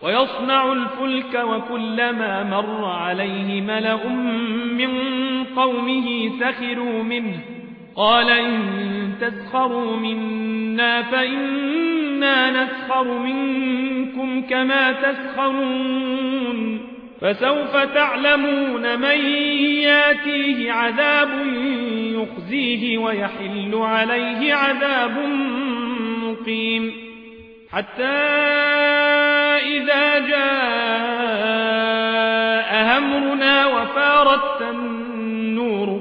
ويصنع الفلك وكلما مر عليه ملأ من قومه سخروا منه قال إن تسخروا منا فإنا نسخر منكم كما تسخرون فسوف تعلمون من ياتيه عذاب يخزيه ويحل عليه عذاب مقيم حتى إذا جاء أمرنا وفارت النور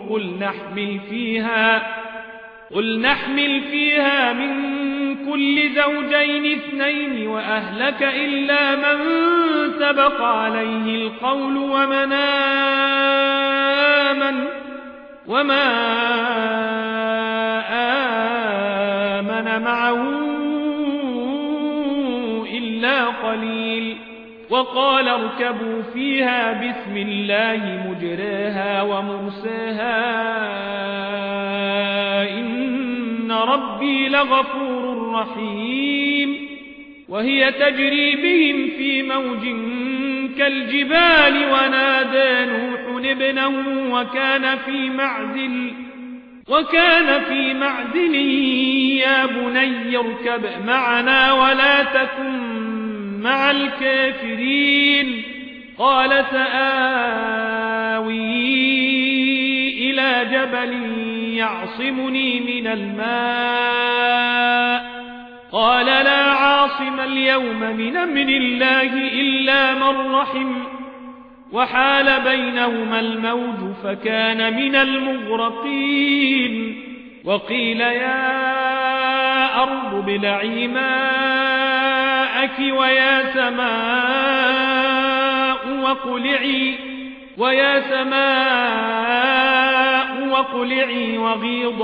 قل نحمل فيها من كل زوجين اثنين وأهلك إلا من سبق عليه القول وما آمن معه إلا قليل وقال اركبوا فيها بسم الله مجراها ومرساها إن ربي لغفور رحيم وهي تجري بهم في موج كالجبال ونادى نوح ابنه وكان في معزل يا بني اركب معنا ولا تكن مع الكافرين قال سآوي إلى جبل يعصمني من الماء قال لا عاصم اليوم من أمر الله إلا من رحم وحال بينهما الموج فكان من المغرقين وقيل يا أرض ابلعي ماءك ويا سماء وقلعي وغيض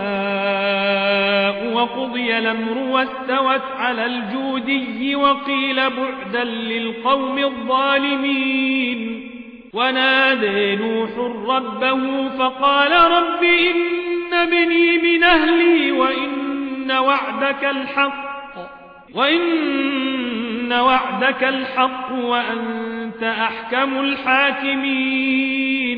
الماء وقضي الأمر واستوت على الجودي وقيل بعدا للقوم الظالمين ونادى نوح ربه فقال رب إن ابني من أهلي وإن وعدك الحق وأنت أحكم الحاكمين